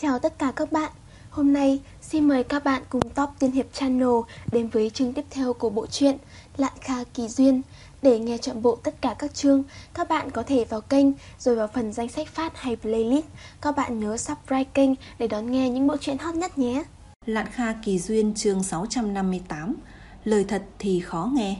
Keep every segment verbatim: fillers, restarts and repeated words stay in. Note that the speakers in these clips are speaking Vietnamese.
Chào tất cả các bạn. Hôm nay xin mời các bạn cùng Top Tiên Hiệp Channel đến với chương tiếp theo của bộ truyện Lạn Kha Kỳ Duyên. Để nghe trọn bộ tất cả các chương, các bạn có thể vào kênh rồi vào phần danh sách phát hay playlist. Các bạn nhớ subscribe kênh để đón nghe những bộ truyện hot nhất nhé. Lạn Kha Kỳ Duyên chương sáu trăm năm mươi tám. Lời thật thì khó nghe.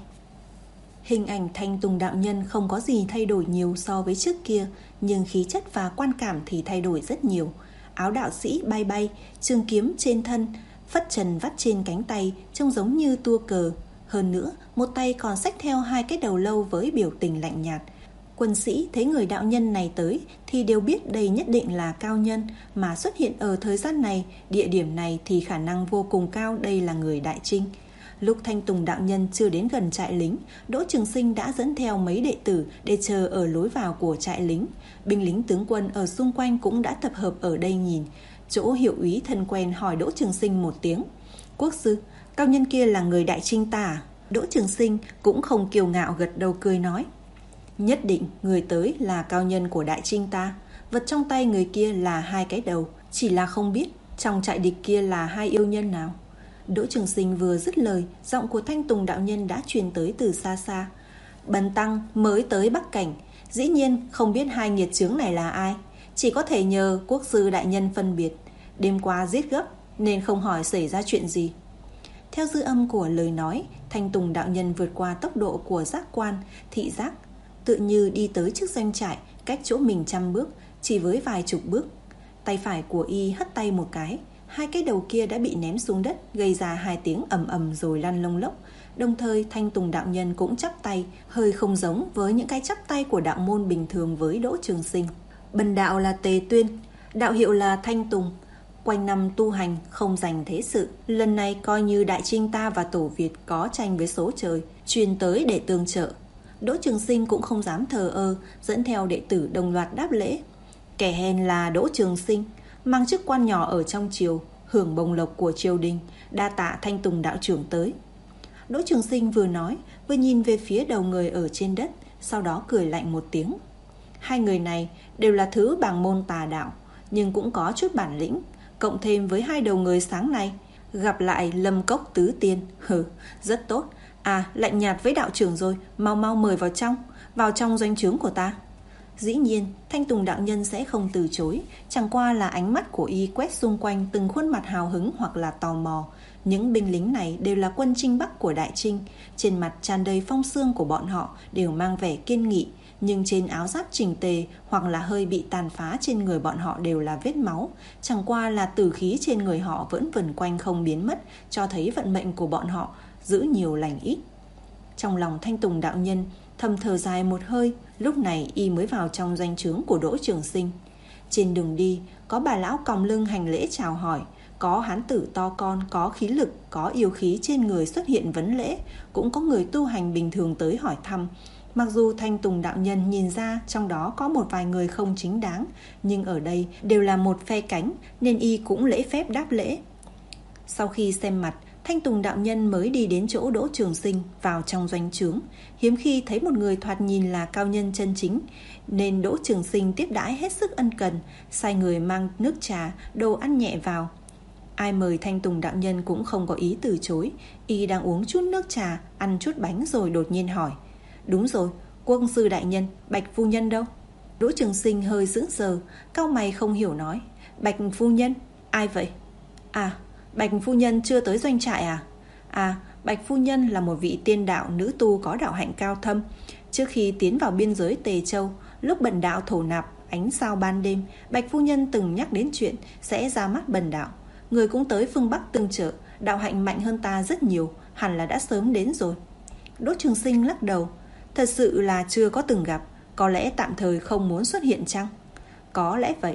Hình ảnh Thanh Tùng đạo nhân không có gì thay đổi nhiều so với trước kia, nhưng khí chất và quan cảm thì thay đổi rất nhiều. Áo đạo sĩ bay bay, trường kiếm trên thân, phất trần vắt trên cánh tay, trông giống như tua cờ. Hơn nữa, một tay còn xách theo hai cái đầu lâu với biểu tình lạnh nhạt. Quân sĩ thấy người đạo nhân này tới thì đều biết đây nhất định là cao nhân, mà xuất hiện ở thời gian này, địa điểm này thì khả năng vô cùng cao đây là người Đại Trinh. Lúc Thanh Tùng đạo nhân chưa đến gần trại lính, Đỗ Trường Sinh đã dẫn theo mấy đệ tử để chờ ở lối vào của trại lính. Binh lính tướng quân ở xung quanh cũng đã tập hợp ở đây nhìn. Chỗ hiệu úy thân quen hỏi Đỗ Trường Sinh một tiếng: "Quốc sư, cao nhân kia là người Đại Trinh ta à?" Đỗ Trường Sinh cũng không kiêu ngạo gật đầu cười nói: "Nhất định người tới là cao nhân của Đại Trinh ta. Vật trong tay người kia là hai cái đầu, chỉ là không biết trong trại địch kia là hai yêu nhân nào." Đỗ Trường Sinh vừa dứt lời, giọng của Thanh Tùng đạo nhân đã truyền tới từ xa xa: "Bần tăng mới tới Bắc Cảnh, dĩ nhiên không biết hai nghiệt chướng này là ai, chỉ có thể nhờ quốc sư đại nhân phân biệt. Đêm qua giết gấp nên không hỏi xảy ra chuyện gì." Theo dư âm của lời nói, Thanh Tùng đạo nhân vượt qua tốc độ của giác quan, thị giác, tự như đi tới trước doanh trại, cách chỗ mình trăm bước, chỉ với vài chục bước. Tay phải của y hất tay một cái, hai cái đầu kia đã bị ném xuống đất, gây ra hai tiếng ầm ầm rồi lăn lông lốc. Đồng thời Thanh Tùng đạo nhân cũng chắp tay, hơi không giống với những cái chắp tay của đạo môn bình thường với Đỗ Trường Sinh. "Bần đạo là Tề Tuyên, đạo hiệu là Thanh Tùng. Quanh năm tu hành không dành thế sự, lần này coi như Đại Trinh ta và Tổ Việt có tranh với số trời, truyền tới để tương trợ." Đỗ Trường Sinh cũng không dám thờ ơ, dẫn theo đệ tử đồng loạt đáp lễ. Kẻ hèn là Đỗ Trường Sinh, mang chức quan nhỏ ở trong triều, hưởng bồng lộc của triều đình, đa tạ Thanh Tùng đạo trưởng tới. Đỗ Trường Sinh vừa nói vừa nhìn về phía đầu người ở trên đất, sau đó cười lạnh một tiếng. Hai người này đều là thứ bàng môn tà đạo, nhưng cũng có chút bản lĩnh, cộng thêm với hai đầu người sáng nay gặp lại Lâm Cốc tứ tiên, hừ, rất tốt. À, lạnh nhạt với đạo trưởng rồi, mau mau mời vào trong, vào trong doanh trướng của ta. Dĩ nhiên, Thanh Tùng đạo nhân sẽ không từ chối, chẳng qua là ánh mắt của y quét xung quanh từng khuôn mặt hào hứng hoặc là tò mò. Những binh lính này đều là quân Trinh Bắc của Đại Trinh, trên mặt tràn đầy phong xương của bọn họ đều mang vẻ kiên nghị, nhưng trên áo giáp chỉnh tề hoặc là hơi bị tàn phá trên người bọn họ đều là vết máu, chẳng qua là tử khí trên người họ vẫn vần quanh không biến mất, cho thấy vận mệnh của bọn họ giữ nhiều lành ít. Trong lòng Thanh Tùng đạo nhân thầm thở dài một hơi, lúc này y mới vào trong doanh trướng của Đỗ Trường Sinh. Trên đường đi, có bà lão còng lưng hành lễ chào hỏi, có hán tử to con, có khí lực, có yêu khí trên người xuất hiện vấn lễ, cũng có người tu hành bình thường tới hỏi thăm. Mặc dù Thanh Tùng đạo nhân nhìn ra trong đó có một vài người không chính đáng, nhưng ở đây đều là một phe cánh nên y cũng lễ phép đáp lễ. Sau khi xem mặt, Thanh Tùng đạo nhân mới đi đến chỗ Đỗ Trường Sinh, vào trong doanh trướng. Hiếm khi thấy một người thoạt nhìn là cao nhân chân chính, nên Đỗ Trường Sinh tiếp đãi hết sức ân cần, sai người mang nước trà, đồ ăn nhẹ vào. Ai mời Thanh Tùng đạo nhân cũng không có ý từ chối. Y đang uống chút nước trà, ăn chút bánh rồi đột nhiên hỏi: "Đúng rồi, quốc sư đại nhân, Bạch phu nhân đâu?" Đỗ Trường Sinh hơi sững sờ, cau mày không hiểu nói: "Bạch phu nhân? Ai vậy?" "À, Bạch phu nhân chưa tới doanh trại à?" "À, Bạch phu nhân là một vị tiên đạo nữ tu có đạo hạnh cao thâm. Trước khi tiến vào biên giới Tề Châu, lúc bần đạo thổ nạp ánh sao ban đêm, Bạch phu nhân từng nhắc đến chuyện sẽ ra mắt bần đạo. Người cũng tới phương Bắc tương trợ, đạo hạnh mạnh hơn ta rất nhiều, hẳn là đã sớm đến rồi." Đỗ Trường Sinh lắc đầu: "Thật sự là chưa có từng gặp, có lẽ tạm thời không muốn xuất hiện chăng?" "Có lẽ vậy."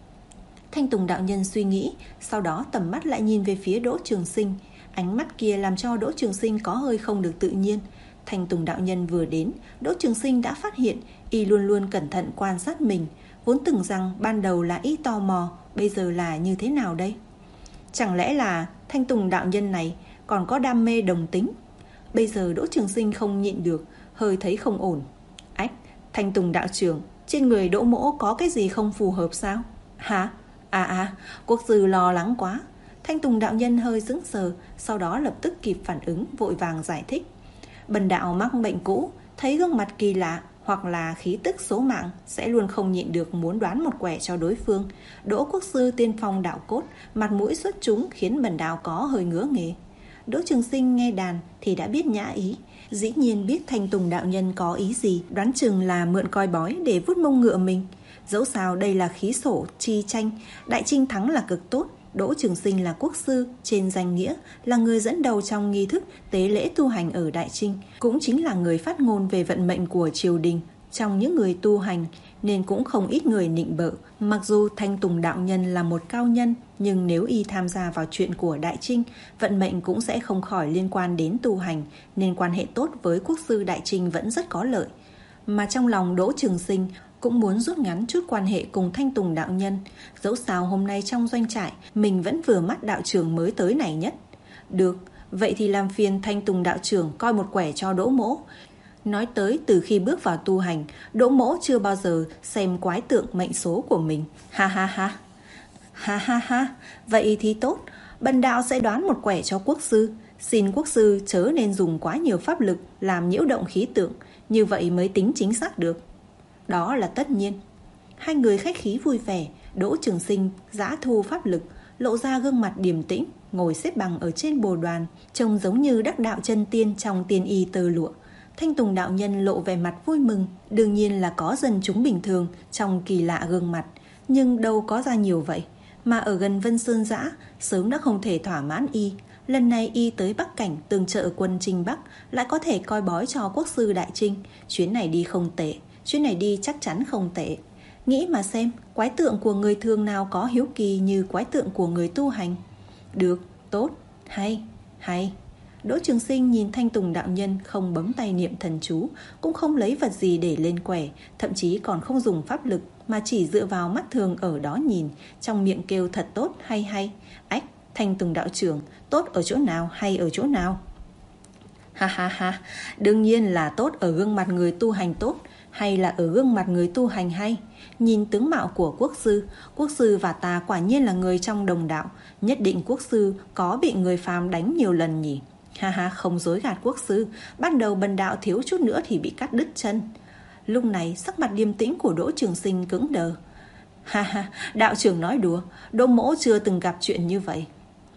Thanh Tùng đạo nhân suy nghĩ, sau đó tầm mắt lại nhìn về phía Đỗ Trường Sinh. Ánh mắt kia làm cho Đỗ Trường Sinh có hơi không được tự nhiên. Thanh Tùng đạo nhân vừa đến, Đỗ Trường Sinh đã phát hiện y luôn luôn cẩn thận quan sát mình. Vốn tưởng rằng ban đầu là y tò mò, bây giờ là như thế nào đây? Chẳng lẽ là Thanh Tùng đạo nhân này còn có đam mê đồng tính? Bây giờ Đỗ Trường Sinh không nhịn được, hơi thấy không ổn. Ách, Thanh Tùng đạo trưởng, trên người Đỗ mỗ có cái gì không phù hợp sao? Hả? À à, quốc sư lo lắng quá. Thanh Tùng đạo nhân hơi sững sờ, sau đó lập tức kịp phản ứng, vội vàng giải thích. Bần đạo mắc bệnh cũ, thấy gương mặt kỳ lạ hoặc là khí tức số mạng sẽ luôn không nhịn được muốn đoán một quẻ cho đối phương. Đỗ quốc sư tiên phong đạo cốt, mặt mũi xuất chúng khiến bần đạo có hơi ngứa nghề. Đỗ Trường Sinh nghe đàn thì đã biết nhã ý, dĩ nhiên biết Thanh Tùng đạo nhân có ý gì, đoán chừng là mượn coi bói để vuốt mông ngựa mình. Dẫu sao đây là khí sổ chi tranh, đại trinh thắng là cực tốt. Đỗ Trường Sinh là quốc sư, trên danh nghĩa là người dẫn đầu trong nghi thức tế lễ tu hành ở Đại Trinh, cũng chính là người phát ngôn về vận mệnh của triều đình. Trong những người tu hành nên cũng không ít người nịnh bợ. Mặc dù Thanh Tùng đạo nhân là một cao nhân, nhưng nếu y tham gia vào chuyện của Đại Trinh, vận mệnh cũng sẽ không khỏi liên quan đến tu hành, nên quan hệ tốt với quốc sư Đại Trinh vẫn rất có lợi. Mà trong lòng Đỗ Trường Sinh cũng muốn rút ngắn chút quan hệ cùng Thanh Tùng đạo nhân. Dẫu sao hôm nay trong doanh trại mình vẫn vừa mắt đạo trưởng mới tới này nhất. Được, vậy thì làm phiền Thanh Tùng đạo trưởng coi một quẻ cho Đỗ mỗ. Nói tới từ khi bước vào tu hành, Đỗ mỗ chưa bao giờ xem quái tượng mệnh số của mình. Ha ha ha. Ha ha ha, vậy thì tốt, bần đạo sẽ đoán một quẻ cho quốc sư. Xin quốc sư chớ nên dùng quá nhiều pháp lực làm nhiễu động khí tượng, như vậy mới tính chính xác được. Đó là tất nhiên. Hai người khách khí vui vẻ. Đỗ Trường Sinh giã thu pháp lực, lộ ra gương mặt điềm tĩnh, ngồi xếp bằng ở trên bồ đoàn, trông giống như đắc đạo chân tiên trong tiên y tơ lụa. Thanh Tùng đạo nhân lộ vẻ mặt vui mừng, đương nhiên là có dân chúng bình thường trong kỳ lạ gương mặt, nhưng đâu có ra nhiều vậy. Mà ở gần Vân Sơn Giã sớm đã không thể thỏa mãn y. Lần này y tới Bắc Cảnh tương trợ quân Trinh Bắc, lại có thể coi bói cho quốc sư Đại Trinh. Chuyến này đi không tệ, chuyến này đi chắc chắn không tệ. Nghĩ mà xem, quái tượng của người thường nào có hiếu kỳ như quái tượng của người tu hành. Được, tốt, hay, hay. Đỗ Trường Sinh nhìn Thanh Tùng đạo nhân không bấm tay niệm thần chú, cũng không lấy vật gì để lên quẻ, thậm chí còn không dùng pháp lực, mà chỉ dựa vào mắt thường ở đó nhìn, trong miệng kêu thật tốt, hay hay. Ách, Thanh Tùng đạo trưởng, tốt ở chỗ nào, hay ở chỗ nào? Ha ha ha, đương nhiên là tốt ở gương mặt người tu hành tốt, hay là ở gương mặt người tu hành hay. Nhìn tướng mạo của quốc sư, quốc sư và ta quả nhiên là người trong đồng đạo, nhất định quốc sư có bị người phàm đánh nhiều lần nhỉ. Ha ha, không dối gạt quốc sư, ban đầu bần đạo thiếu chút nữa thì bị cắt đứt chân. Lúc này sắc mặt điềm tĩnh của Đỗ Trường Sinh cứng đờ. Ha ha, đạo trưởng nói đùa, Đỗ mỗ chưa từng gặp chuyện như vậy.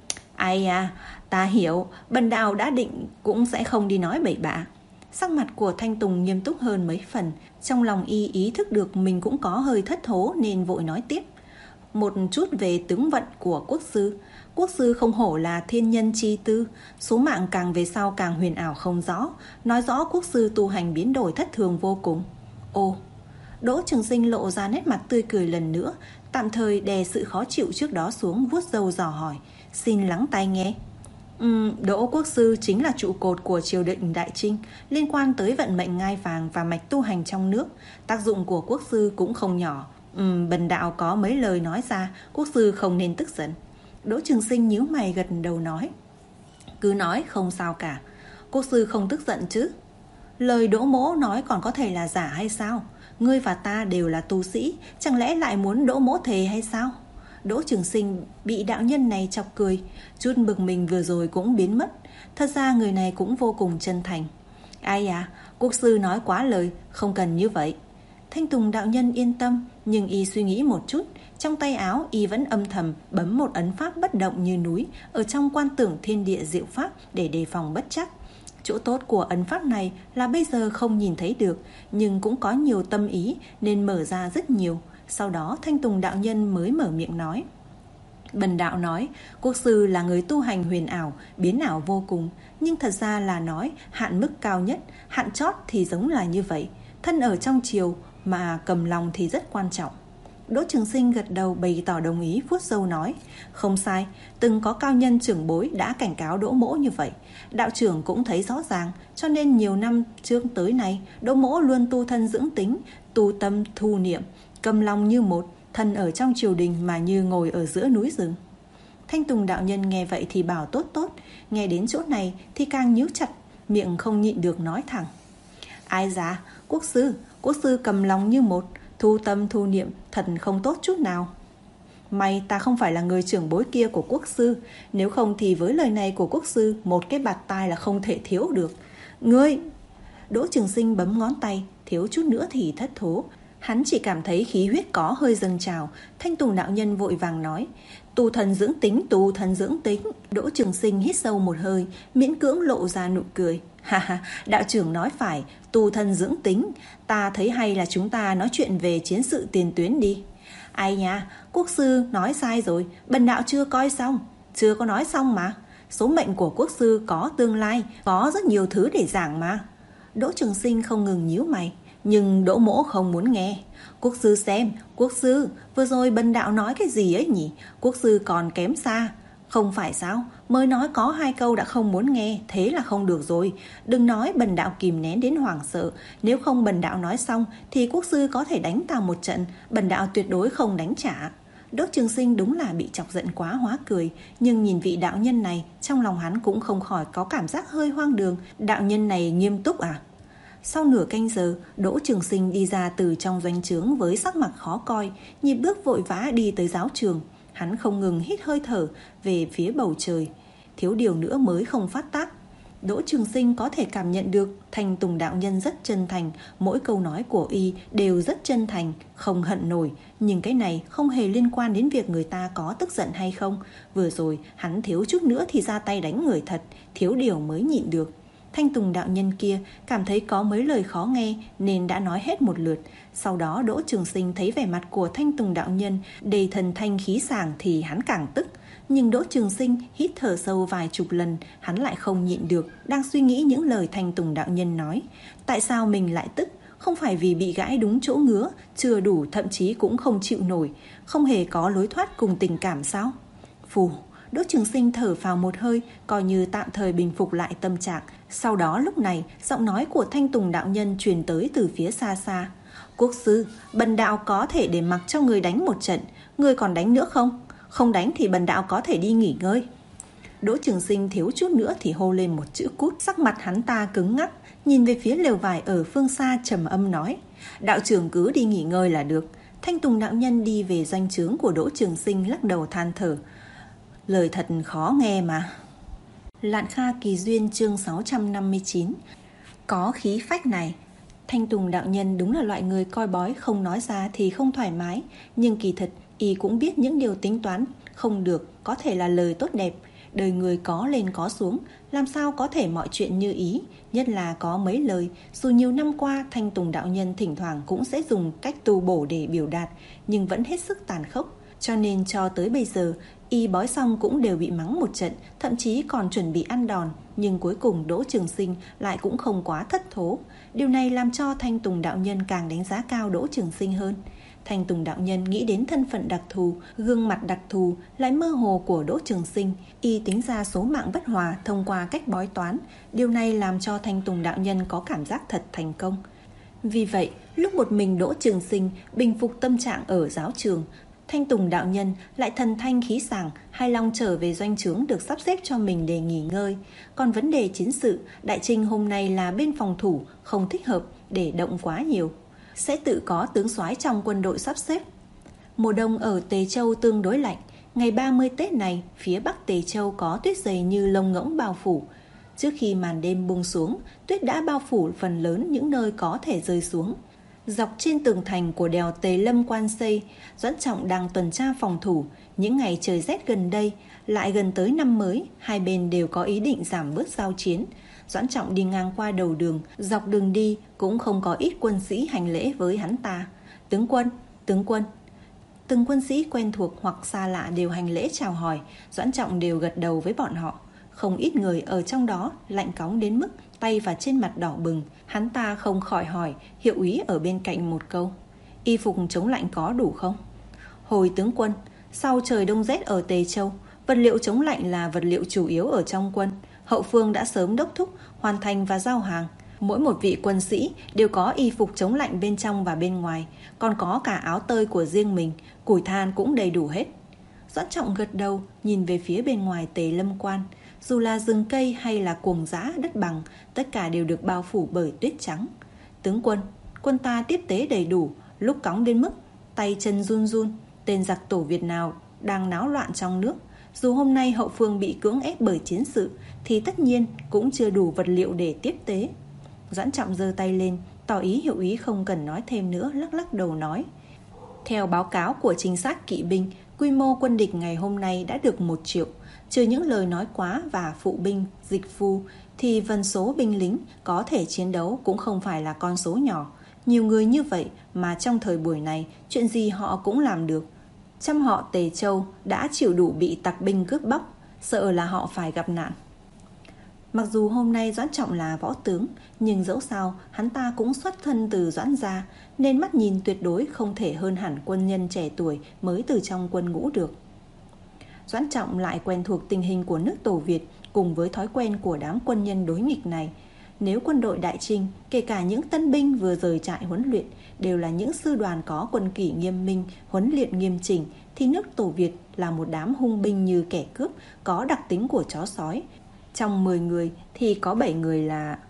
Ai à, ta hiểu, bần đạo đã định cũng sẽ không đi nói bậy bạ. Sắc mặt của Thanh Tùng nghiêm túc hơn mấy phần, trong lòng y ý thức được mình cũng có hơi thất thố nên vội nói tiếp. Một chút về tướng vận của quốc sư. Quốc sư không hổ là thiên nhân chi tư, số mạng càng về sau càng huyền ảo không rõ, nói rõ quốc sư tu hành biến đổi thất thường vô cùng. Ồ, Đỗ Trường Sinh lộ ra nét mặt tươi cười lần nữa, tạm thời đè sự khó chịu trước đó xuống, vuốt râu dò hỏi. Xin lắng tai nghe. Uhm, Đỗ quốc sư chính là trụ cột của triều đình Đại Trinh, liên quan tới vận mệnh ngai vàng và mạch tu hành trong nước. Tác dụng của quốc sư cũng không nhỏ. Uhm, bần đạo có mấy lời nói ra, quốc sư không nên tức giận. Đỗ Trường Sinh nhíu mày gật đầu nói. Cứ nói không sao cả, quốc sư không tức giận chứ. Lời Đỗ mỗ nói còn có thể là giả hay sao? Ngươi và ta đều là tu sĩ, chẳng lẽ lại muốn Đỗ mỗ thề hay sao? Đỗ Trường Sinh bị đạo nhân này chọc cười, chút bực mình vừa rồi cũng biến mất. Thật ra người này cũng vô cùng chân thành. Ai à, quốc sư nói quá lời, không cần như vậy. Thanh Tùng đạo nhân yên tâm, nhưng y suy nghĩ một chút. Trong tay áo y vẫn âm thầm bấm một ấn pháp bất động như núi ở trong quan tưởng thiên địa diệu pháp để đề phòng bất trắc. Chỗ tốt của ấn pháp này là bây giờ không nhìn thấy được, nhưng cũng có nhiều tâm ý nên mở ra rất nhiều. Sau đó Thanh Tùng đạo nhân mới mở miệng nói. Bần đạo nói quốc sư là người tu hành huyền ảo, biến ảo vô cùng, nhưng thật ra là nói hạn mức cao nhất, hạn chót thì giống là như vậy. Thân ở trong triều mà cầm lòng thì rất quan trọng. Đỗ Trường Sinh gật đầu bày tỏ đồng ý, vuốt râu nói. Không sai, từng có cao nhân trưởng bối đã cảnh cáo Đỗ mỗ như vậy. Đạo trưởng cũng thấy rõ ràng, cho nên nhiều năm trước tới nay Đỗ mỗ luôn tu thân dưỡng tính, tu tâm thu niệm, cầm lòng như một, thân ở trong triều đình mà như ngồi ở giữa núi rừng. Thanh Tùng đạo nhân nghe vậy thì bảo tốt tốt, nghe đến chỗ này thì càng nhíu chặt, miệng không nhịn được nói thẳng. Ai dà, quốc sư, quốc sư cầm lòng như một, thu tâm thu niệm thật không tốt chút nào. May ta không phải là người trưởng bối kia của quốc sư, nếu không thì với lời này của quốc sư, một cái bạt tai là không thể thiếu được. Ngươi! Đỗ Trường Sinh bấm ngón tay, thiếu chút nữa thì thất thố. Hắn chỉ cảm thấy khí huyết có hơi dâng trào. Thanh Tùng đạo nhân vội vàng nói, tu thần dưỡng tính, tu thần dưỡng tính. Đỗ Trường Sinh hít sâu một hơi, miễn cưỡng lộ ra nụ cười. Ha ha, đạo trưởng nói phải, tu thần dưỡng tính. Ta thấy hay là chúng ta nói chuyện về chiến sự tiền tuyến đi. Ai nha, quốc sư nói sai rồi, bần đạo chưa coi xong. Chưa có nói xong mà. Số mệnh của quốc sư có tương lai, có rất nhiều thứ để giảng mà. Đỗ Trường Sinh không ngừng nhíu mày, nhưng Đỗ Mỗ không muốn nghe. Quốc sư xem, quốc sư, vừa rồi bần đạo nói cái gì ấy nhỉ? Quốc sư còn kém xa. Không phải sao, mới nói có hai câu đã không muốn nghe, thế là không được rồi. Đừng nói bần đạo kìm nén đến hoảng sợ, nếu không bần đạo nói xong thì quốc sư có thể đánh ta một trận, bần đạo tuyệt đối không đánh trả. Đỗ Trường Sinh đúng là bị chọc giận quá hóa cười, nhưng nhìn vị đạo nhân này, trong lòng hắn cũng không khỏi có cảm giác hơi hoang đường. Đạo nhân này nghiêm túc à? Sau nửa canh giờ, Đỗ Trường Sinh đi ra từ trong doanh trướng với sắc mặt khó coi, nhịp bước vội vã đi tới giáo trường. Hắn không ngừng hít hơi thở về phía bầu trời. Thiếu điều nữa mới không phát tác. Đỗ Trường Sinh có thể cảm nhận được Thanh Tùng đạo nhân rất chân thành, mỗi câu nói của y đều rất chân thành, không hận nổi. Nhưng cái này không hề liên quan đến việc người ta có tức giận hay không. Vừa rồi hắn thiếu chút nữa thì ra tay đánh người thật, thiếu điều mới nhịn được. Thanh Tùng đạo nhân kia cảm thấy có mấy lời khó nghe nên đã nói hết một lượt. Sau đó Đỗ Trường Sinh thấy vẻ mặt của Thanh Tùng đạo nhân đầy thần thanh khí sảng thì hắn càng tức. Nhưng Đỗ Trường Sinh hít thở sâu vài chục lần, hắn lại không nhịn được, đang suy nghĩ những lời Thanh Tùng đạo nhân nói. Tại sao mình lại tức? Không phải vì bị gãi đúng chỗ ngứa, chưa đủ, thậm chí cũng không chịu nổi, không hề có lối thoát cùng tình cảm sao? Phù! Đỗ Trường Sinh thở phào một hơi, coi như tạm thời bình phục lại tâm trạng. Sau đó lúc này, giọng nói của Thanh Tùng đạo nhân truyền tới từ phía xa xa. Quốc sư, bần đạo có thể để mặc cho người đánh một trận, người còn đánh nữa không? Không đánh thì bần đạo có thể đi nghỉ ngơi. Đỗ Trường Sinh thiếu chút nữa thì hô lên một chữ cút. Sắc mặt hắn ta cứng ngắc, nhìn về phía lều vải ở phương xa trầm âm nói, đạo trưởng cứ đi nghỉ ngơi là được. Thanh Tùng đạo nhân đi về doanh trướng của Đỗ Trường Sinh, lắc đầu than thở, lời thật khó nghe mà. Lạn Kha Kỳ Duyên chương sáu trăm năm mươi chín. Có khí phách này. Thanh Tùng đạo nhân đúng là loại người coi bói, không nói ra thì không thoải mái, nhưng kỳ thật y cũng biết những điều tính toán không được, có thể là lời tốt đẹp. Đời người có lên có xuống, làm sao có thể mọi chuyện như ý. Nhất là có mấy lời, dù nhiều năm qua Thanh Tùng đạo nhân thỉnh thoảng cũng sẽ dùng cách tu bổ để biểu đạt, nhưng vẫn hết sức tàn khốc. Cho nên cho tới bây giờ, y bói xong cũng đều bị mắng một trận, thậm chí còn chuẩn bị ăn đòn. Nhưng cuối cùng Đỗ Trường Sinh lại cũng không quá thất thố. Điều này làm cho Thanh Tùng đạo nhân càng đánh giá cao Đỗ Trường Sinh hơn. Thanh Tùng đạo nhân nghĩ đến thân phận đặc thù, gương mặt đặc thù lại mơ hồ của Đỗ Trường Sinh, y tính ra số mạng bất hòa thông qua cách bói toán. Điều này làm cho Thanh Tùng đạo nhân có cảm giác thật thành công. Vì vậy, lúc một mình Đỗ Trường Sinh bình phục tâm trạng ở giáo trường, Thanh Tùng đạo nhân lại thần thanh khí sảng, hài lòng trở về doanh trướng được sắp xếp cho mình để nghỉ ngơi. Còn vấn đề chiến sự, Đại Trinh hôm nay là bên phòng thủ, không thích hợp để động quá nhiều, sẽ tự có tướng soái trong quân đội sắp xếp. Mùa đông ở Tề Châu tương đối lạnh. Ngày ba mươi Tết này, phía bắc Tề Châu có tuyết dày như lông ngỗng bao phủ. Trước khi màn đêm buông xuống, tuyết đã bao phủ phần lớn những nơi có thể rơi xuống. Dọc trên tường thành của đèo Tề Lâm Quan Xây, Doãn Trọng đang tuần tra phòng thủ. Những ngày trời rét gần đây, lại gần tới năm mới, hai bên đều có ý định giảm bớt giao chiến. Doãn Trọng đi ngang qua đầu đường, dọc đường đi cũng không có ít quân sĩ hành lễ với hắn ta. Tướng quân, tướng quân. Từng quân sĩ quen thuộc hoặc xa lạ đều hành lễ chào hỏi, Doãn Trọng đều gật đầu với bọn họ. Không ít người ở trong đó lạnh cóng đến mức tay và trên mặt đỏ bừng. Hắn ta không khỏi hỏi hiệu úy ở bên cạnh một câu, y phục chống lạnh có đủ không? Hồi tướng quân, sau trời đông rét ở Tề Châu, vật liệu chống lạnh là vật liệu chủ yếu ở trong quân. Hậu phương đã sớm đốc thúc hoàn thành và giao hàng. Mỗi một vị quân sĩ đều có y phục chống lạnh bên trong và bên ngoài, còn có cả áo tơi của riêng mình, củi than cũng đầy đủ hết. Doãn Trọng gật đầu, nhìn về phía bên ngoài Tề Lâm Quan. Dù là rừng cây hay là cuồng dã đất bằng, tất cả đều được bao phủ bởi tuyết trắng. Tướng quân, quân ta tiếp tế đầy đủ, lúc cóng đến mức tay chân run run. tên giặc Tổ Việt nào đang náo loạn trong nước. Dù hôm nay hậu phương bị cưỡng ép bởi chiến sự thì tất nhiên cũng chưa đủ vật liệu để tiếp tế. Doãn Trọng giơ tay lên, tỏ ý hiệu ý không cần nói thêm nữa, lắc lắc đầu nói: Theo báo cáo của trinh sát kỵ binh, quy mô quân địch ngày hôm nay đã được một triệu. Trừ những lời nói quá và phụ binh, dịch phu, thì vần số binh lính có thể chiến đấu cũng không phải là con số nhỏ. Nhiều người như vậy mà trong thời buổi này, chuyện gì họ cũng làm được. Trăm họ Tề Châu đã chịu đủ bị tặc binh cướp bóc, sợ là họ phải gặp nạn. Mặc dù hôm nay Doãn Trọng là võ tướng, nhưng dẫu sao hắn ta cũng xuất thân từ Doãn gia, nên mắt nhìn tuyệt đối không thể hơn hẳn quân nhân trẻ tuổi mới từ trong quân ngũ được. Doãn Trọng lại quen thuộc tình hình của nước Tổ Việt cùng với thói quen của đám quân nhân đối nghịch này. Nếu quân đội Đại Trinh, kể cả những tân binh vừa rời trại huấn luyện, đều là những sư đoàn có quân kỷ nghiêm minh, huấn luyện nghiêm chỉnh, thì nước Tổ Việt là một đám hung binh như kẻ cướp, có đặc tính của chó sói. Trong mười người thì có bảy người là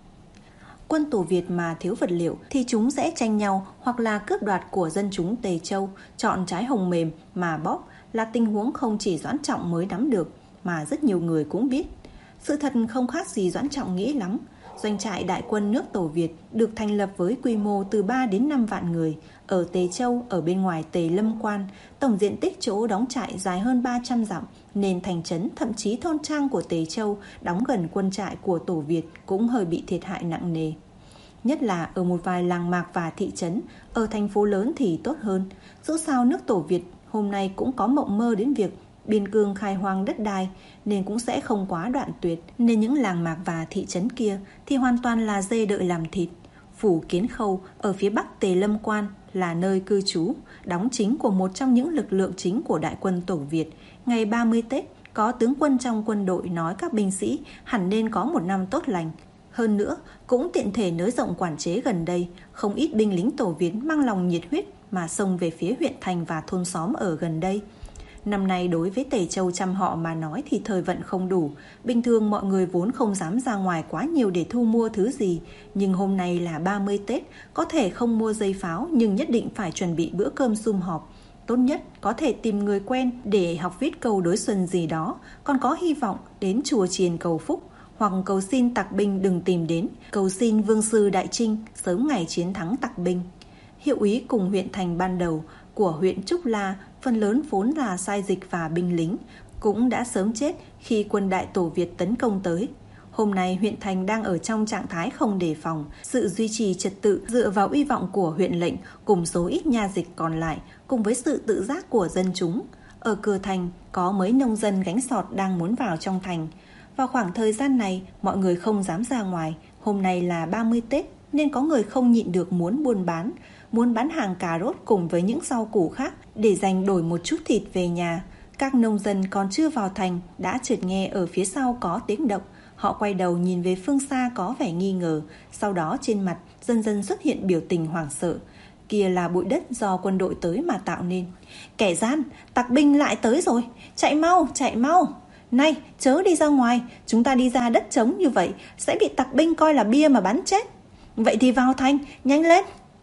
quân Tổ Việt mà thiếu vật liệu thì chúng sẽ tranh nhau hoặc là cướp đoạt của dân chúng Tề Châu, chọn trái hồng mềm mà bóp, là tình huống không chỉ Doãn Trọng mới nắm được mà rất nhiều người cũng biết. Sự thật không khác gì Doãn Trọng nghĩ lắm. Doanh trại đại quân nước Tổ Việt được thành lập với quy mô từ ba đến năm vạn người ở Tề Châu, ở bên ngoài Tề Lâm Quan. Tổng diện tích chỗ đóng trại dài hơn ba trăm dặm, nên thành trấn, thậm chí thôn trang của Tề Châu đóng gần quân trại của Tổ Việt cũng hơi bị thiệt hại nặng nề. Nhất là ở một vài làng mạc và thị trấn, ở thành phố lớn thì tốt hơn. Dẫu sao nước Tổ Việt hôm nay cũng có mộng mơ đến việc biên cương khai hoang đất đai, nên cũng sẽ không quá đoạn tuyệt. Nên những làng mạc và thị trấn kia thì hoàn toàn là dê đợi làm thịt. Phủ Kiến Khâu ở phía bắc Tề Lâm Quan là nơi cư trú, đóng chính của một trong những lực lượng chính của đại quân Tổ Việt. Ngày ba mươi Tết, có tướng quân trong quân đội nói các binh sĩ hẳn nên có một năm tốt lành. Hơn nữa, cũng tiện thể nới rộng quản chế gần đây, không ít binh lính Tổ Việt mang lòng nhiệt huyết mà xông về phía huyện thành và thôn xóm ở gần đây. Năm nay đối với Tề Châu trăm họ mà nói thì thời vận không đủ. Bình thường mọi người vốn không dám ra ngoài quá nhiều để thu mua thứ gì. Nhưng hôm nay là ba mươi Tết, có thể không mua dây pháo nhưng nhất định phải chuẩn bị bữa cơm sum họp. Tốt nhất có thể tìm người quen để học viết câu đối xuân gì đó. Còn có hy vọng đến chùa chiền cầu phúc, hoặc cầu xin tặc binh đừng tìm đến, cầu xin Vương sư Đại Trinh sớm ngày chiến thắng tặc binh. Hiệu úy cùng huyện thành ban đầu của huyện Trúc La, phần lớn vốn là sai dịch và binh lính, cũng đã sớm chết khi quân Đại Tổ Việt tấn công tới. Hôm nay huyện thành đang ở trong trạng thái không đề phòng. Sự duy trì trật tự dựa vào uy vọng của huyện lệnh cùng số ít nha dịch còn lại, cùng với sự tự giác của dân chúng. Ở cửa thành có mấy nông dân gánh sọt đang muốn vào trong thành. Vào khoảng thời gian này mọi người không dám ra ngoài. Hôm nay là ba mươi Tết nên có người không nhịn được muốn buôn bán, muốn bán hàng cà rốt cùng với những rau củ khác để dành đổi một chút thịt về nhà. Các nông dân còn chưa vào thành đã chợt nghe ở phía sau có tiếng động. Họ quay đầu nhìn về phương xa có vẻ nghi ngờ, sau đó trên mặt dần dần xuất hiện biểu tình hoảng sợ. Kia là bụi đất do quân đội tới mà tạo nên. Kẻ gian, tặc binh lại tới rồi, chạy mau, chạy mau. Này, chớ đi ra ngoài, chúng ta đi ra đất trống như vậy sẽ bị tặc binh coi là bia mà bắn chết. Vậy thì vào thành, nhanh lên.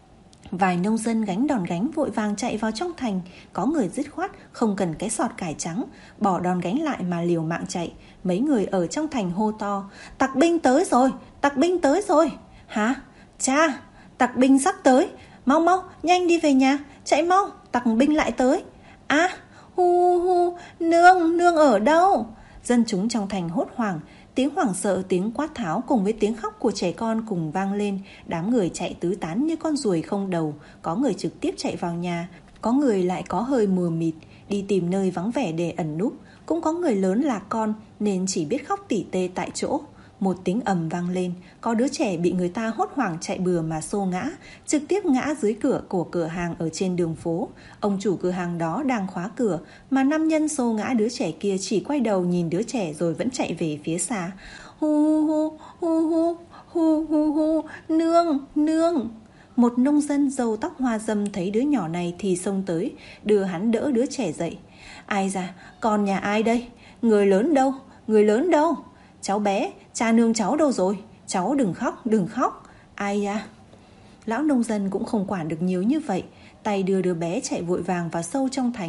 Vài nông dân gánh đòn gánh vội vàng chạy vào trong thành. Có người dứt khoát không cần cái sọt cải trắng, bỏ đòn gánh lại mà liều mạng chạy. Mấy người ở trong thành hô to: Tặc binh tới rồi, tặc binh tới rồi. Hả? Cha, tặc binh sắp tới. Mau mau, nhanh đi về nhà, chạy mau, tặc binh lại tới. À, hu hu, nương, nương ở đâu? Dân chúng trong thành hốt hoảng. Tiếng hoảng sợ, tiếng quát tháo cùng với tiếng khóc của trẻ con cùng vang lên. Đám người chạy tứ tán như con ruồi không đầu. Có người trực tiếp chạy vào nhà, có người lại có hơi mờ mịt, đi tìm nơi vắng vẻ để ẩn núp. Cũng có người lớn là con nên chỉ biết khóc tỉ tê tại chỗ. Một tiếng ầm vang lên, có đứa trẻ bị người ta hốt hoảng chạy bừa mà xô ngã, trực tiếp ngã dưới cửa của cửa hàng ở trên đường phố. Ông chủ cửa hàng đó đang khóa cửa, mà nam nhân xô ngã đứa trẻ kia chỉ quay đầu nhìn đứa trẻ rồi vẫn chạy về phía xa. Hu hu hu hu hu hu hu, nương, nương. Một nông dân râu tóc hoa râm thấy đứa nhỏ này thì xông tới, đưa hắn đỡ đứa trẻ dậy. Ai da, con nhà ai đây? Người lớn đâu? Người lớn đâu? Cháu bé, cha nương cháu đâu rồi? Cháu đừng khóc, đừng khóc. Ai da? Lão nông dân cũng không quản được nhiều như vậy, tay đưa đứa bé chạy vội vàng vào sâu trong thành.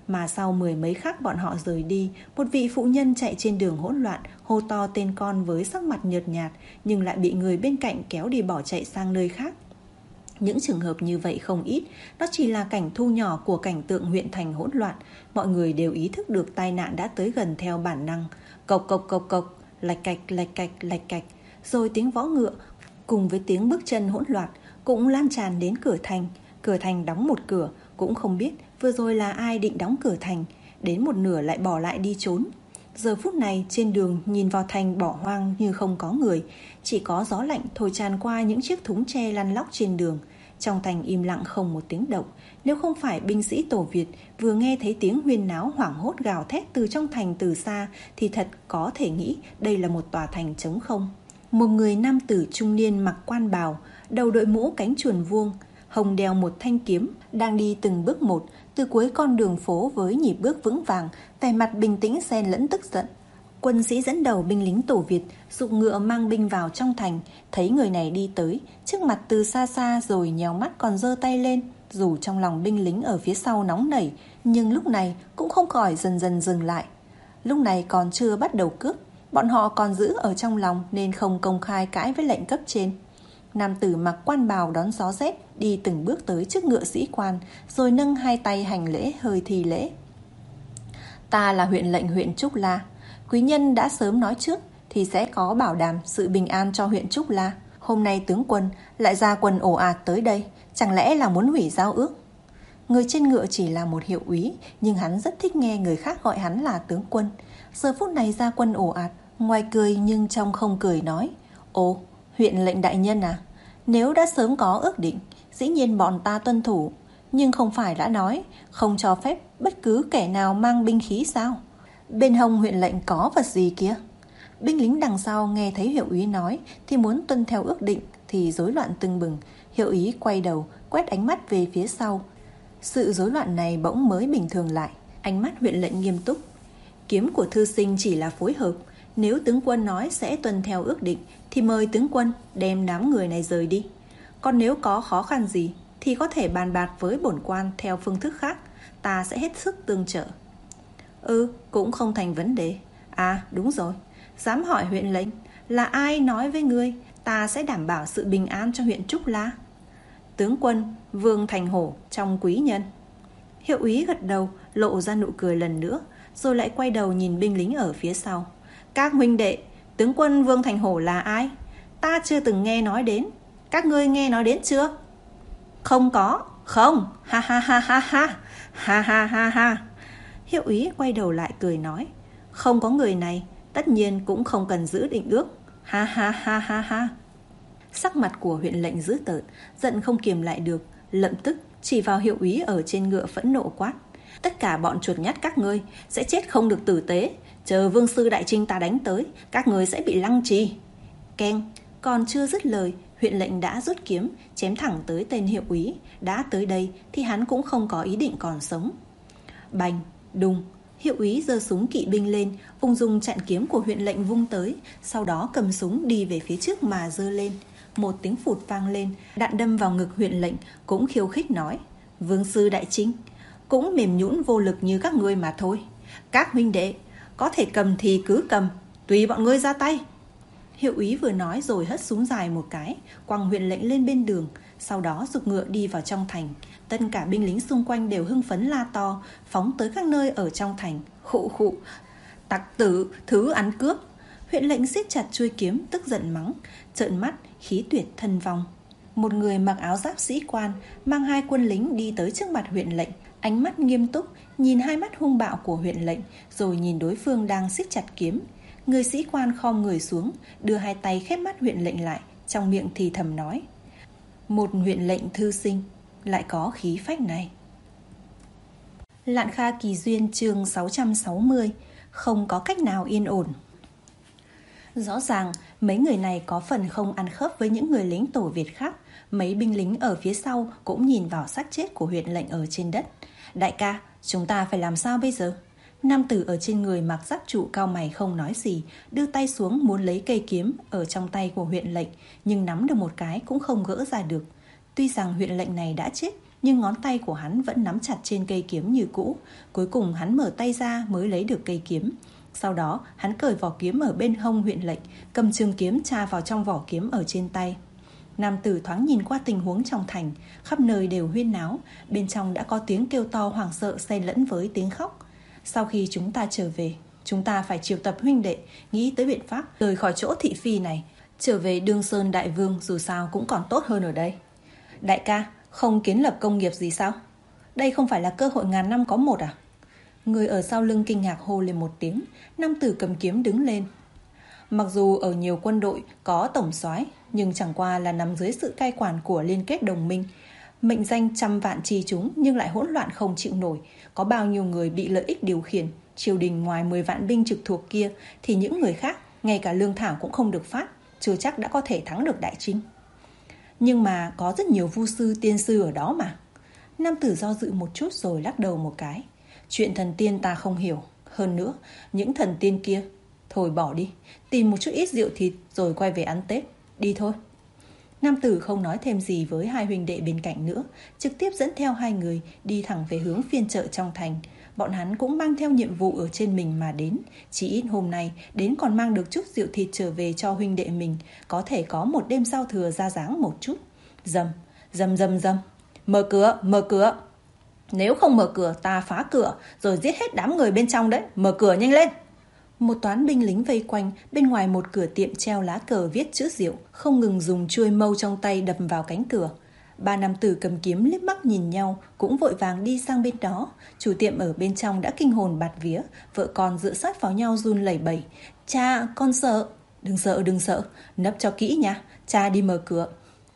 Mà sau mười mấy khắc bọn họ rời đi, một vị phụ nhân chạy trên đường hỗn loạn, hô to tên con với sắc mặt nhợt nhạt, nhưng lại bị người bên cạnh kéo đi bỏ chạy sang nơi khác. Những trường hợp như vậy không ít, đó chỉ là cảnh thu nhỏ của cảnh tượng huyện thành hỗn loạn. Mọi người đều ý thức được tai nạn đã tới gần theo bản năng. Cộc cộc cộc cộc, lạch cạch lạch cạch lạch cạch, rồi tiếng vó ngựa cùng với tiếng bước chân hỗn loạn cũng lan tràn đến cửa thành. Cửa thành đóng một cửa, cũng không biết vừa rồi là ai định đóng cửa thành, đến một nửa lại bỏ lại đi trốn. Giờ phút này trên đường nhìn vào thành bỏ hoang như không có người, chỉ có gió lạnh thổi tràn qua những chiếc thúng tre lăn lóc trên đường. Trong thành im lặng không một tiếng động. Nếu không phải binh sĩ Tổ Việt vừa nghe thấy tiếng huyên náo hoảng hốt gào thét từ trong thành từ xa, thì thật có thể nghĩ đây là một tòa thành trống không. Một người nam tử trung niên mặc quan bào, đầu đội mũ cánh chuồn vuông, hồng đeo một thanh kiếm, đang đi từng bước một từ cuối con đường phố với nhịp bước vững vàng, vẻ mặt bình tĩnh xen lẫn tức giận. Quân sĩ dẫn đầu binh lính Tổ Việt giục ngựa mang binh vào trong thành, thấy người này đi tới, trước mặt từ xa xa rồi nhéo mắt còn giơ tay lên. Dù trong lòng binh lính ở phía sau nóng nảy, nhưng lúc này cũng không khỏi dần dần dừng lại. Lúc này còn chưa bắt đầu cướp, bọn họ còn giữ ở trong lòng nên không công khai cãi với lệnh cấp trên. Nam tử mặc quan bào đón gió rét đi từng bước tới trước ngựa sĩ quan, rồi nâng hai tay hành lễ hơi thi lễ. Ta là huyện lệnh huyện Trúc La. Quý nhân đã sớm nói trước thì sẽ có bảo đảm sự bình an cho huyện Trúc La. Hôm nay tướng quân lại ra quân ồ ạt tới đây, chẳng lẽ là muốn hủy giao ước? Người trên ngựa chỉ là một hiệu úy, nhưng hắn rất thích nghe người khác gọi hắn là tướng quân. Giờ phút này ra quân ồ ạt, ngoài cười nhưng trong không cười nói: Ồ, huyện lệnh đại nhân à, nếu đã sớm có ước định, dĩ nhiên bọn ta tuân thủ. Nhưng không phải đã nói không cho phép bất cứ kẻ nào mang binh khí sao? Bên hông huyện lệnh có vật gì kia? Binh lính đằng sau nghe thấy hiệu úy nói thì muốn tuân theo ước định thì rối loạn tưng bừng. Hiệu úy quay đầu quét ánh mắt về phía sau. Sự rối loạn này bỗng mới bình thường lại. Ánh mắt huyện lệnh nghiêm túc. Kiếm của thư sinh chỉ là phối hợp. Nếu tướng quân nói sẽ tuân theo ước định thì mời tướng quân đem đám người này rời đi. Còn nếu có khó khăn gì thì có thể bàn bạc với bổn quan theo phương thức khác. Ta sẽ hết sức tương trợ. Ừ, cũng không thành vấn đề. À đúng rồi, dám hỏi huyện lệnh, là ai nói với ngươi ta sẽ đảm bảo sự bình an cho huyện Trúc La? Tướng quân Vương Thành Hổ trong quý nhân. Hiệu úy gật đầu, lộ ra nụ cười lần nữa, rồi lại quay đầu nhìn binh lính ở phía sau. Các huynh đệ, tướng quân Vương Thành Hổ là ai? Ta chưa từng nghe nói đến. Các ngươi nghe nói đến chưa? Không có. Không. Ha ha ha ha ha. Ha ha ha ha. Hiệu úy quay đầu lại cười nói: Không có người này, tất nhiên cũng không cần giữ định ước. Ha ha ha ha ha. Sắc mặt của huyện lệnh dữ tợn, giận không kiềm lại được, lập tức chỉ vào hiệu úy ở trên ngựa phẫn nộ quát: Tất cả bọn chuột nhắt các ngươi sẽ chết không được tử tế. Chờ vương sư đại trinh ta đánh tới, các ngươi sẽ bị lăng trì. Keng. Còn chưa dứt lời, huyện lệnh đã rút kiếm chém thẳng tới tên hiệu úy. Đã tới đây thì hắn cũng không có ý định còn sống. Bành, đùng. Hiệu úy giơ súng kỵ binh lên, ung dung chặn kiếm của huyện lệnh vung tới, sau đó cầm súng đi về phía trước mà giơ lên. Một tiếng phụt vang lên, đạn đâm vào ngực huyện lệnh, cũng khiêu khích nói: Vương sư đại trinh cũng mềm nhũn vô lực như các ngươi mà thôi. Các huynh đệ có thể cầm thì cứ cầm, tùy bọn ngươi ra tay. Hiệu úy vừa nói rồi hất súng dài một cái, quăng huyện lệnh lên bên đường, sau đó giục ngựa đi vào trong thành. Tất cả binh lính xung quanh đều hưng phấn la to, phóng tới các nơi ở trong thành. Khụ khụ, tặc tử, thứ ăn cướp. Huyện lệnh siết chặt chuôi kiếm, tức giận mắng, trợn mắt, khí tuyệt thân vong. Một người mặc áo giáp sĩ quan, mang hai quân lính đi tới trước mặt huyện lệnh, ánh mắt nghiêm túc, nhìn hai mắt hung bạo của huyện lệnh, rồi nhìn đối phương đang siết chặt kiếm. Người sĩ quan khom người xuống, đưa hai tay khép mắt huyện lệnh lại, trong miệng thì thầm nói: Một huyện lệnh thư sinh lại có khí phách này. Lạn Kha Kỳ Duyên chương sáu trăm sáu mươi. Không có cách nào yên ổn. Rõ ràng mấy người này có phần không ăn khớp với những người lính Tổ Việt khác. Mấy binh lính ở phía sau cũng nhìn vào xác chết của huyện lệnh ở trên đất. Đại ca, chúng ta phải làm sao bây giờ? Nam tử ở trên người mặc giáp trụ cao mày không nói gì, đưa tay xuống muốn lấy cây kiếm ở trong tay của huyện lệnh, nhưng nắm được một cái cũng không gỡ ra được. Tuy rằng huyện lệnh này đã chết, nhưng ngón tay của hắn vẫn nắm chặt trên cây kiếm như cũ. Cuối cùng hắn mở tay ra mới lấy được cây kiếm. Sau đó hắn cởi vỏ kiếm ở bên hông huyện lệnh, cầm trường kiếm tra vào trong vỏ kiếm ở trên tay. Nam tử thoáng nhìn qua tình huống trong thành, khắp nơi đều huyên náo, bên trong đã có tiếng kêu to hoảng sợ xen lẫn với tiếng khóc. Sau khi chúng ta trở về, chúng ta phải triệu tập huynh đệ, nghĩ tới biện pháp rời khỏi chỗ thị phi này, trở về Đương Sơn Đại Vương, dù sao cũng còn tốt hơn ở đây. Đại ca, không kiến lập công nghiệp gì sao? Đây không phải là cơ hội ngàn năm có một à? Người ở sau lưng kinh ngạc hô lên một tiếng. Nam tử cầm kiếm đứng lên. Mặc dù ở nhiều quân đội có tổng soái, nhưng chẳng qua là nằm dưới sự cai quản của liên kết đồng minh. Mệnh danh trăm vạn tri chúng nhưng lại hỗn loạn không chịu nổi. Có bao nhiêu người bị lợi ích điều khiển. Triều đình ngoài mười vạn binh trực thuộc kia thì những người khác ngay cả lương thảo cũng không được phát, chưa chắc đã có thể thắng được đại trinh. Nhưng mà có rất nhiều vu sư tiên sư ở đó mà. Nam tử do dự một chút rồi lắc đầu một cái. Chuyện thần tiên ta không hiểu. Hơn nữa, những thần tiên kia, thôi bỏ đi, tìm một chút ít rượu thịt rồi quay về ăn Tết. Đi thôi. Nam tử không nói thêm gì với hai huynh đệ bên cạnh nữa, trực tiếp dẫn theo hai người đi thẳng về hướng phiên chợ trong thành. Bọn hắn cũng mang theo nhiệm vụ ở trên mình mà đến. Chỉ ít hôm nay đến còn mang được chút rượu thịt trở về cho huynh đệ mình, có thể có một đêm giao thừa ra dáng một chút. Dầm, dầm dầm dầm. Mở cửa, mở cửa. Nếu không mở cửa ta phá cửa rồi giết hết đám người bên trong đấy. Mở cửa nhanh lên. Một toán binh lính vây quanh bên ngoài một cửa tiệm treo lá cờ viết chữ rượu, không ngừng dùng chuôi mâu trong tay đập vào cánh cửa. Ba nam tử cầm kiếm liếc mắt nhìn nhau, cũng vội vàng đi sang bên đó. Chủ tiệm ở bên trong đã kinh hồn bạt vía, vợ con dựa sát vào nhau run lẩy bẩy. Cha, con sợ. Đừng sợ, đừng sợ, nấp cho kỹ nha, cha đi mở cửa.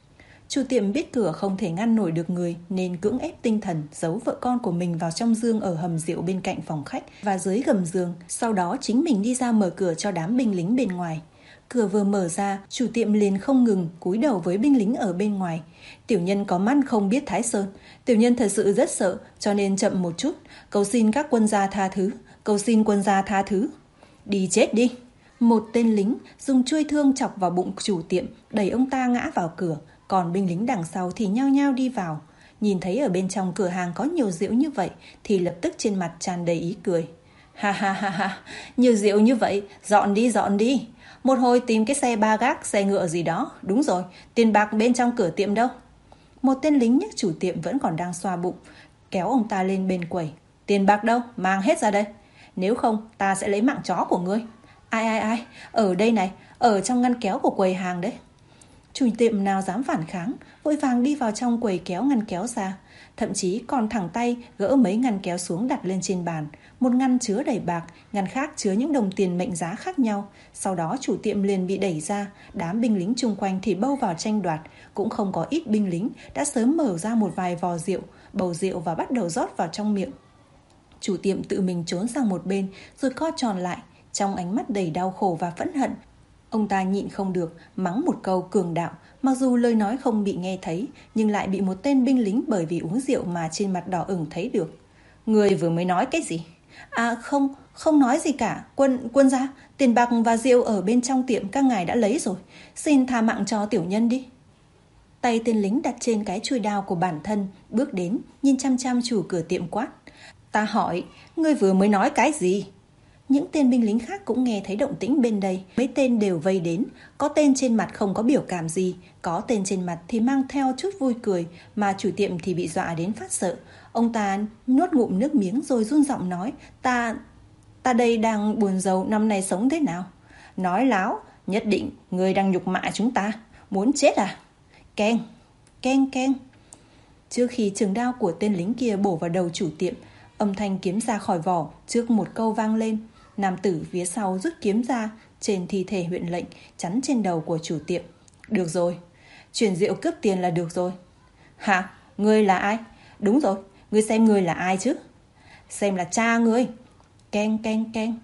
Chủ tiệm biết cửa không thể ngăn nổi được người nên cưỡng ép tinh thần giấu vợ con của mình vào trong giường ở hầm rượu bên cạnh phòng khách và dưới gầm giường. Sau đó chính mình đi ra mở cửa cho đám binh lính bên ngoài. Cửa vừa mở ra, chủ tiệm liền không ngừng cúi đầu với binh lính ở bên ngoài. Tiểu nhân có mắt không biết Thái Sơn. Tiểu nhân thật sự rất sợ cho nên chậm một chút. Cầu xin các quân gia tha thứ. Cầu xin quân gia tha thứ. Đi chết đi. Một tên lính dùng chuôi thương chọc vào bụng chủ tiệm, đẩy ông ta ngã vào cửa. Còn binh lính đằng sau thì nhao nhao đi vào. Nhìn thấy ở bên trong cửa hàng có nhiều rượu như vậy thì lập tức trên mặt tràn đầy ý cười. Ha ha ha ha, nhiều rượu như vậy, dọn đi dọn đi. Một hồi tìm cái xe ba gác, xe ngựa gì đó. Đúng rồi, tiền bạc bên trong cửa tiệm đâu? Một tên lính nhắc chủ tiệm vẫn còn đang xoa bụng, kéo ông ta lên bên quầy. Tiền bạc đâu, mang hết ra đây. Nếu không ta sẽ lấy mạng chó của ngươi. Ai ai ai, ở đây này, ở trong ngăn kéo của quầy hàng đấy. Chủ tiệm nào dám phản kháng, vội vàng đi vào trong quầy kéo ngăn kéo ra. Thậm chí còn thẳng tay gỡ mấy ngăn kéo xuống đặt lên trên bàn. Một ngăn chứa đầy bạc, ngăn khác chứa những đồng tiền mệnh giá khác nhau. Sau đó chủ tiệm liền bị đẩy ra, đám binh lính chung quanh thì bâu vào tranh đoạt. Cũng không có ít binh lính đã sớm mở ra một vài vò rượu, bầu rượu và bắt đầu rót vào trong miệng. Chủ tiệm tự mình trốn sang một bên rồi co tròn lại, trong ánh mắt đầy đau khổ và phẫn hận. Ông ta nhịn không được, mắng một câu cường đạo, mặc dù lời nói không bị nghe thấy, nhưng lại bị một tên binh lính bởi vì uống rượu mà trên mặt đỏ ửng thấy được. Người vừa mới nói cái gì? À không, không nói gì cả, quân quân gia, tiền bạc và rượu ở bên trong tiệm các ngài đã lấy rồi, xin tha mạng cho tiểu nhân đi. Tay tên lính đặt trên cái chuôi đao của bản thân, bước đến, nhìn chăm chăm chủ cửa tiệm quát. Ta hỏi, ngươi vừa mới nói cái gì? Những tên binh lính khác cũng nghe thấy động tĩnh bên đây. Mấy tên đều vây đến. Có tên trên mặt không có biểu cảm gì, có tên trên mặt thì mang theo chút vui cười, mà chủ tiệm thì bị dọa đến phát sợ. Ông ta nuốt ngụm nước miếng rồi run giọng nói. Ta... ta đây đang buồn rầu năm nay sống thế nào? Nói láo, nhất định người đang nhục mạ chúng ta. Muốn chết à? Keng, keng keng. Trước khi trường đao của tên lính kia bổ vào đầu chủ tiệm, âm thanh kiếm ra khỏi vỏ trước một câu vang lên. Nam tử phía sau rút kiếm ra, trên thi thể huyện lệnh chắn trên đầu của chủ tiệm. Được rồi, chuyển rượu cướp tiền là được rồi. Hả? Ngươi là ai? Đúng rồi, ngươi xem ngươi là ai chứ? Xem là cha ngươi. Keng keng keng.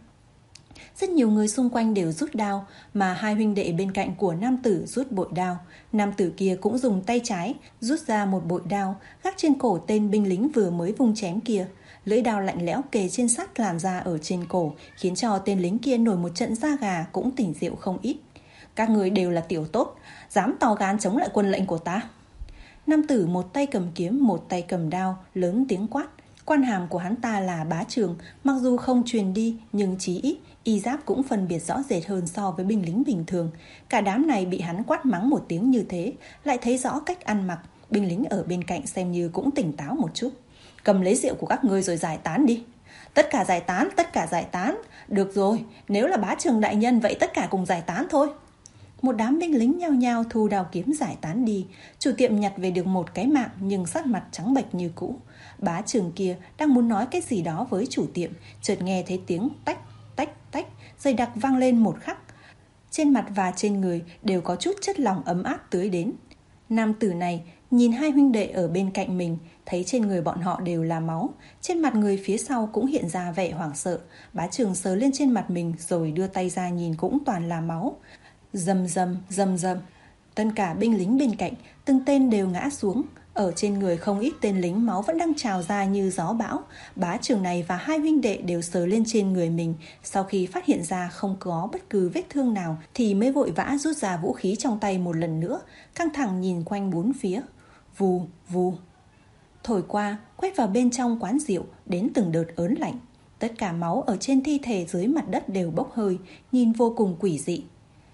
Rất nhiều người xung quanh đều rút đao, mà hai huynh đệ bên cạnh của nam tử rút bội đao. Nam tử kia cũng dùng tay trái rút ra một bội đao, gác trên cổ tên binh lính vừa mới vung chém kia. Lưỡi đao lạnh lẽo kề trên sắt làn da ở trên cổ, khiến cho tên lính kia nổi một trận da gà, cũng tỉnh rượu không ít. Các người đều là tiểu tốt, dám to gan chống lại quân lệnh của ta. Nam tử một tay cầm kiếm, một tay cầm đao, lớn tiếng quát. Quan hàm của hắn ta là bá trưởng, mặc dù không truyền đi nhưng chí ít y giáp cũng phân biệt rõ rệt hơn so với binh lính bình thường. Cả đám này bị hắn quát mắng một tiếng như thế, lại thấy rõ cách ăn mặc. Binh lính ở bên cạnh xem như cũng tỉnh táo một chút. Cầm lấy rượu của các ngươi rồi giải tán đi. Tất cả giải tán, tất cả giải tán. Được rồi, nếu là bá trưởng đại nhân vậy tất cả cùng giải tán thôi. Một đám binh lính nhao nhao thu đao kiếm giải tán đi. Chủ tiệm nhặt về được một cái mạng nhưng sắc mặt trắng bệch như cũ. Bá trưởng kia đang muốn nói cái gì đó với chủ tiệm, chợt nghe thấy tiếng tách tách tách dày đặc vang lên một khắc. Trên mặt và trên người đều có chút chất lỏng ấm áp tưới đến. Nam tử này nhìn hai huynh đệ ở bên cạnh mình, thấy trên người bọn họ đều là máu. Trên mặt người phía sau cũng hiện ra vẻ hoảng sợ. Bá trưởng sờ lên trên mặt mình rồi đưa tay ra nhìn cũng toàn là máu. Rầm rầm rầm rầm, tất cả binh lính bên cạnh từng tên đều ngã xuống. Ở trên người không ít tên lính máu vẫn đang trào ra như gió bão. Bá trưởng này và hai huynh đệ đều sờ lên trên người mình. Sau khi phát hiện ra không có bất cứ vết thương nào thì mới vội vã rút ra vũ khí trong tay một lần nữa, căng thẳng nhìn quanh bốn phía. Vù vù, thổi qua quét vào bên trong quán rượu đến từng đợt ớn lạnh. Tất cả máu ở trên thi thể dưới mặt đất đều bốc hơi, nhìn vô cùng quỷ dị.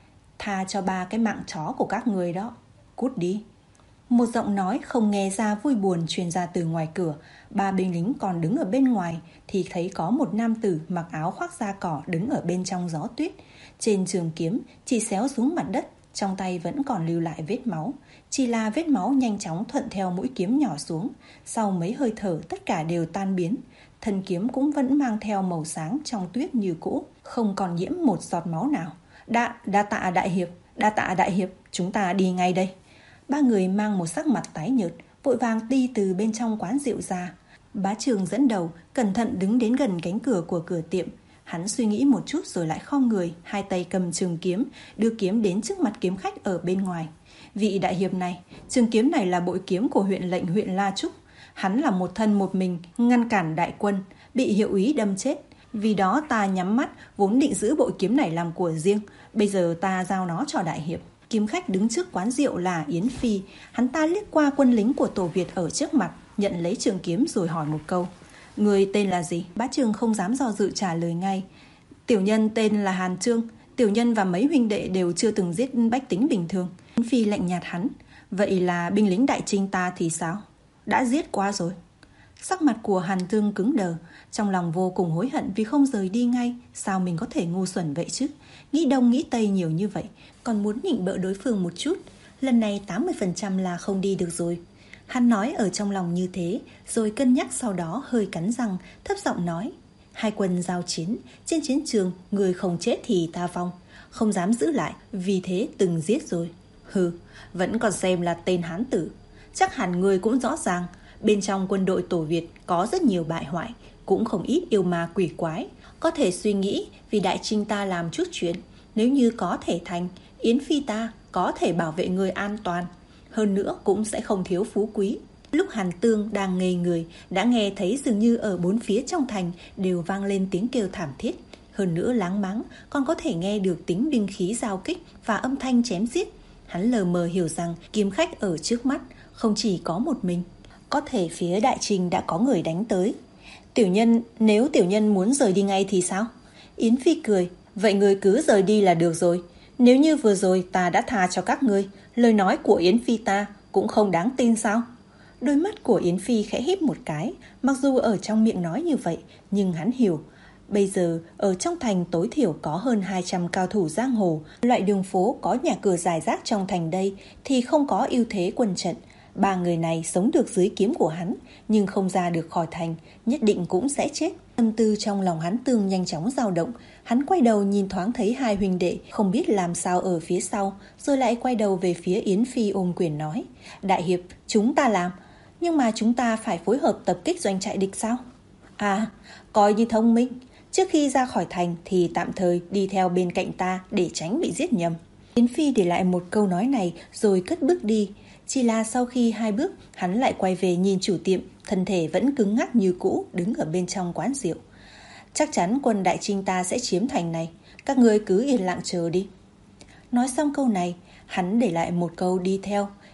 Tha cho ba cái mạng chó của các người đó, cút đi. Một giọng nói không nghe ra vui buồn truyền ra từ ngoài cửa. Ba binh lính còn đứng ở bên ngoài thì thấy có một nam tử mặc áo khoác da cỏ đứng ở bên trong gió tuyết. Trên trường kiếm chỉ xéo xuống mặt đất, trong tay vẫn còn lưu lại vết máu. Chỉ là vết máu nhanh chóng thuận theo mũi kiếm nhỏ xuống. Sau mấy hơi thở tất cả đều tan biến. Thân kiếm cũng vẫn mang theo màu sáng trong tuyết như cũ, không còn nhiễm một giọt máu nào. Đa, đa tạ đại hiệp, đa tạ đại hiệp, chúng ta đi ngay đây. Ba người mang một sắc mặt tái nhợt, vội vàng đi từ bên trong quán rượu ra. Bá trưởng dẫn đầu, cẩn thận đứng đến gần cánh cửa của cửa tiệm. Hắn suy nghĩ một chút rồi lại khom người, hai tay cầm trường kiếm, đưa kiếm đến trước mặt kiếm khách ở bên ngoài. Vị đại hiệp này, trường kiếm này là bội kiếm của huyện lệnh huyện La Trúc. Hắn là một thân một mình ngăn cản đại quân, bị hiệu úy đâm chết. Vì đó ta nhắm mắt, vốn định giữ bội kiếm này làm của riêng. Bây giờ ta giao nó cho đại hiệp. Kiếm khách đứng trước quán rượu là Yến Phi. Hắn ta liếc qua quân lính của Tổ Việt ở trước mặt, nhận lấy trường kiếm rồi hỏi một câu. Người tên là gì? Bá trưởng không dám do dự trả lời ngay. Tiểu nhân tên là Hàn Trương. Tiểu nhân và mấy huynh đệ đều chưa từng giết bách tính bình thường. Yến Phi lạnh nhạt hắn. Vậy là binh lính đại trinh ta thì sao? Đã giết qua rồi. Sắc mặt của Hàn Trương cứng đờ, trong lòng vô cùng hối hận vì không rời đi ngay. Sao mình có thể ngu xuẩn vậy chứ? Nghĩ đông nghĩ tây nhiều như vậy, còn muốn nịnh bợ đối phương một chút. Lần này tám mươi phần trăm là không đi được rồi. Hắn nói ở trong lòng như thế, rồi cân nhắc sau đó hơi cắn răng, thấp giọng nói. Hai quân giao chiến, trên chiến trường, người không chết thì ta vong. Không dám giữ lại, vì thế từng giết rồi. Hừ, vẫn còn xem là tên hán tử. Chắc hẳn người cũng rõ ràng, bên trong quân đội Tổ Việt có rất nhiều bại hoại, cũng không ít yêu ma quỷ quái. Có thể suy nghĩ vì đại trinh ta làm chút chuyện. Nếu như có thể thành, Yến Phi ta có thể bảo vệ người an toàn. Hơn nữa cũng sẽ không thiếu phú quý. Lúc Hàn Tương đang ngây người, đã nghe thấy dường như ở bốn phía trong thành đều vang lên tiếng kêu thảm thiết. Hơn nữa láng máng còn có thể nghe được tiếng binh khí giao kích và âm thanh chém giết. Hắn lờ mờ hiểu rằng kiếm khách ở trước mắt không chỉ có một mình. Có thể phía đại trinh đã có người đánh tới. Tiểu nhân, nếu tiểu nhân muốn rời đi ngay thì sao? Yến Phi cười. Vậy người cứ rời đi là được rồi. Nếu như vừa rồi ta đã tha cho các ngươi, lời nói của Yến Phi ta cũng không đáng tin sao? Đôi mắt của Yến Phi khẽ híp một cái. Mặc dù ở trong miệng nói như vậy, nhưng hắn hiểu. Bây giờ ở trong thành tối thiểu có hơn hai trăm cao thủ giang hồ. Loại đường phố có nhà cửa rải rác trong thành đây thì không có ưu thế quân trận. Ba người này sống được dưới kiếm của hắn, nhưng không ra được khỏi thành, nhất định cũng sẽ chết. Tâm tư trong lòng hắn Tương nhanh chóng dao động. Hắn quay đầu nhìn thoáng thấy hai huynh đệ không biết làm sao ở phía sau, rồi lại quay đầu về phía Yến Phi ôm quyền nói. Đại hiệp, chúng ta làm, nhưng mà chúng ta phải phối hợp tập kích doanh trại địch sao? À, coi như thông minh. Trước khi ra khỏi thành thì tạm thời đi theo bên cạnh ta để tránh bị giết nhầm. Yến Phi để lại một câu nói này rồi cất bước đi. Chỉ là sau khi hai bước, hắn lại quay về nhìn chủ tiệm, thân thể vẫn cứng ngắc như cũ, đứng ở bên trong quán rượu. Chắc chắn quân đại trinh ta sẽ chiếm thành này, các ngươi cứ yên lặng chờ đi. Nói xong câu này, hắn để lại một câu đi theo.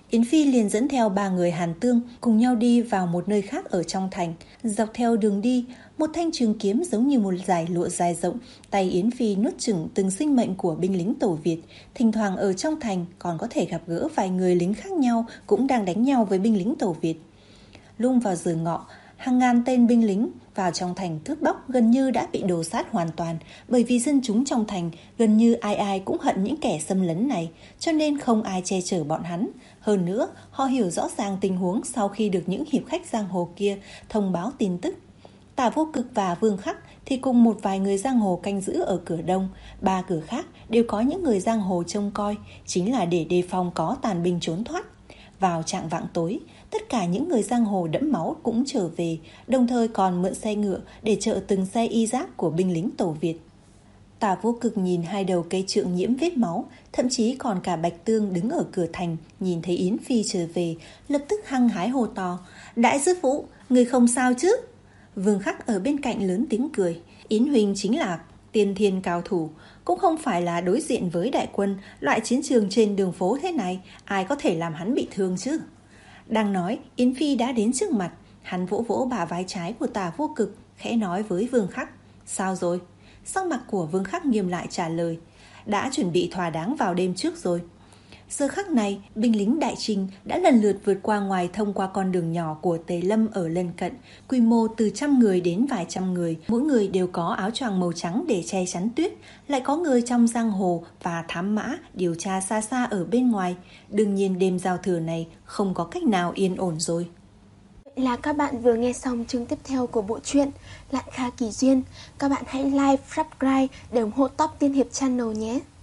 Yến Phi liền dẫn theo ba người Hàn Tương cùng nhau đi vào một nơi khác ở trong thành. Dọc theo đường đi, một thanh trường kiếm giống như một dải lụa dài rộng, tay Yến Phi nuốt chửng từng sinh mệnh của binh lính Tổ Việt. Thỉnh thoảng ở trong thành còn có thể gặp gỡ vài người lính khác nhau cũng đang đánh nhau với binh lính Tổ Việt. Lung vào giờ ngọ, hàng ngàn tên binh lính vào trong thành cướp bóc gần như đã bị đổ sát hoàn toàn, bởi vì dân chúng trong thành gần như ai ai cũng hận những kẻ xâm lấn này, cho nên không ai che chở bọn hắn. Hơn nữa, họ hiểu rõ ràng tình huống sau khi được những hiệp khách giang hồ kia thông báo tin tức. Tả Vô Cực và Vương Khắc thì cùng một vài người giang hồ canh giữ ở cửa đông, ba cửa khác đều có những người giang hồ trông coi, chính là để đề phòng có tàn binh trốn thoát. Vào trạng vạng tối, tất cả những người giang hồ đẫm máu cũng trở về, đồng thời còn mượn xe ngựa để chở từng xe y giáp của binh lính Tổ Việt. Tả Vô Cực nhìn hai đầu cây trượng nhiễm vết máu, thậm chí còn cả Bạch Tương đứng ở cửa thành, nhìn thấy Yến Phi trở về, lập tức hăng hái hô to: "Đại sư phụ, người không sao chứ?" Vương Khắc ở bên cạnh lớn tiếng cười: "Yến huynh chính là tiên thiên cao thủ, cũng không phải là đối diện với đại quân, loại chiến trường trên đường phố thế này, ai có thể làm hắn bị thương chứ?" Đang nói, Yến Phi đã đến trước mặt, hắn vỗ vỗ bả vai trái của Tả Vô Cực, khẽ nói với Vương Khắc: "Sao rồi?" Sắc mặt của Vương Khắc nghiêm lại trả lời: "Đã chuẩn bị thỏa đáng vào đêm trước rồi." Giờ khắc này, binh lính Đại Trinh đã lần lượt vượt qua ngoài thông qua con đường nhỏ của Tề Lâm ở lân cận, quy mô từ trăm người đến vài trăm người, mỗi người đều có áo choàng màu trắng để che chắn tuyết, lại có người trong giang hồ và thám mã điều tra xa xa ở bên ngoài. Đương nhiên đêm giao thừa này không có cách nào yên ổn rồi. Vậy là các bạn vừa nghe xong chương tiếp theo của bộ truyện Lạn Kha Kỳ Duyên. Các bạn hãy like, subscribe để ủng hộ Top Tiên Hiệp Channel nhé.